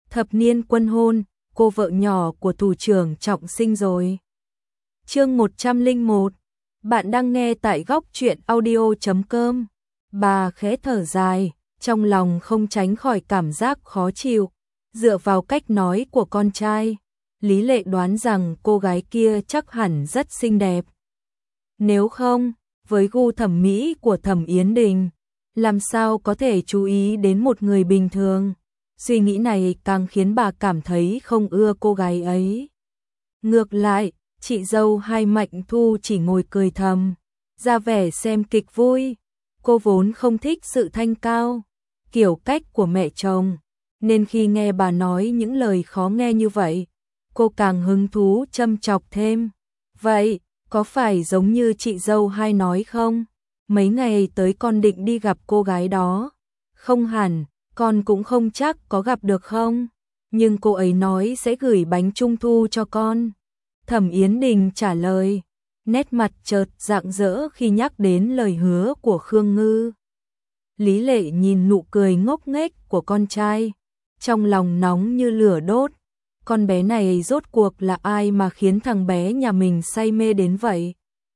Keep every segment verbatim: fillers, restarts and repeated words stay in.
Thập niên quân hôn, cô vợ nhỏ của thủ trưởng Trọng sinh rồi. Chương một trăm lẻ một. Bạn đang nghe tại góc truyện audio chấm com. Bà khẽ thở dài, trong lòng không tránh khỏi cảm giác khó chịu. Dựa vào cách nói của con trai, Lý Lệ đoán rằng cô gái kia chắc hẳn rất xinh đẹp. Nếu không, với gu thẩm mỹ của Thẩm Yến Đình, làm sao có thể chú ý đến một người bình thường. Suy nghĩ này càng khiến bà cảm thấy không ưa cô gái ấy. Ngược lại, chị dâu hai Mạnh Thu chỉ ngồi cười thầm, ra vẻ xem kịch vui. Cô vốn không thích sự thanh cao, kiểu cách của mẹ chồng, nên khi nghe bà nói những lời khó nghe như vậy, cô càng hứng thú châm chọc thêm. Vậy, có phải giống như chị dâu hai nói không? Mấy ngày tới con định đi gặp cô gái đó. Không hẳn, con cũng không chắc có gặp được không? Nhưng cô ấy nói sẽ gửi bánh trung thu cho con. Thẩm Yến Đình trả lời, nét mặt chợt rạng rỡ khi nhắc đến lời hứa của Khương Ngư. Lý Lệ nhìn nụ cười ngốc nghếch của con trai, trong lòng nóng như lửa đốt. Con bé này rốt cuộc là ai mà khiến thằng bé nhà mình say mê đến vậy?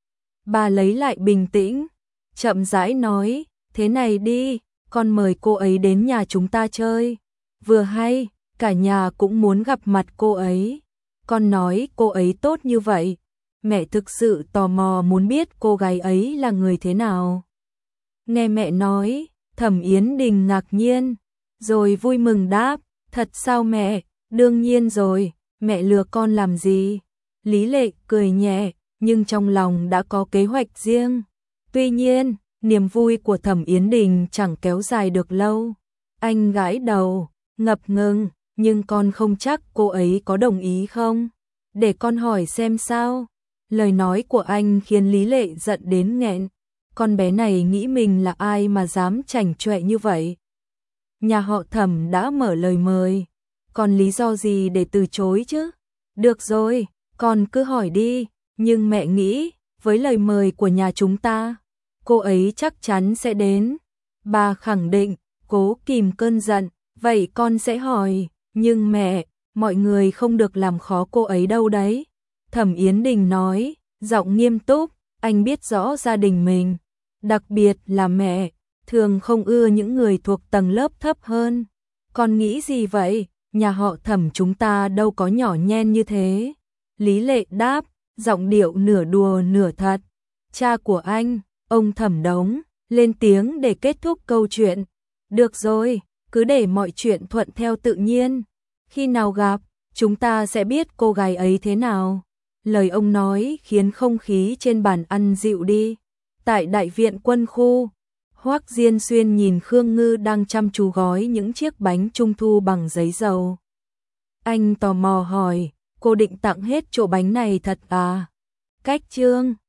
Bà lấy lại bình tĩnh, chậm rãi nói, thế này đi, con mời cô ấy đến nhà chúng ta chơi. Vừa hay, cả nhà cũng muốn gặp mặt cô ấy. Con nói cô ấy tốt như vậy, mẹ thực sự tò mò muốn biết cô gái ấy là người thế nào. Nghe mẹ nói, Thẩm Yến Đình ngạc nhiên, rồi vui mừng đáp, thật sao mẹ? Đương nhiên rồi, mẹ lừa con làm gì? Lý Lệ cười nhẹ, nhưng trong lòng đã có kế hoạch riêng. Tuy nhiên, niềm vui của Thẩm Yến Đình chẳng kéo dài được lâu. Anh gãi đầu, ngập ngừng, nhưng con không chắc cô ấy có đồng ý không? Để con hỏi xem sao. Lời nói của anh khiến Lý Lệ giận đến nghẹn. Con bé này nghĩ mình là ai mà dám chảnh chọe như vậy? Nhà họ Thẩm đã mở lời mời, còn lý do gì để từ chối chứ? Được rồi, con cứ hỏi đi, nhưng mẹ nghĩ, với lời mời của nhà chúng ta, cô ấy chắc chắn sẽ đến. Bà khẳng định, cố kìm cơn giận, vậy con sẽ hỏi, nhưng mẹ, mọi người không được làm khó cô ấy đâu đấy. Thẩm Yến Đình nói, giọng nghiêm túc, anh biết rõ gia đình mình, đặc biệt là mẹ, thường không ưa những người thuộc tầng lớp thấp hơn. Con nghĩ gì vậy? Nhà họ Thẩm chúng ta đâu có nhỏ nhen như thế. Lý Lệ đáp, giọng điệu nửa đùa nửa thật. Cha của anh, ông Thẩm Đống, lên tiếng để kết thúc câu chuyện. Được rồi, cứ để mọi chuyện thuận theo tự nhiên. Khi nào gặp, chúng ta sẽ biết cô gái ấy thế nào. Lời ông nói khiến không khí trên bàn ăn dịu đi. Tại đại viện quân khu, Hoắc Diên Xuyên nhìn Khương Ngư đang chăm chú gói những chiếc bánh trung thu bằng giấy dầu. Anh tò mò hỏi, cô định tặng hết chỗ bánh này thật à? Cách Trương,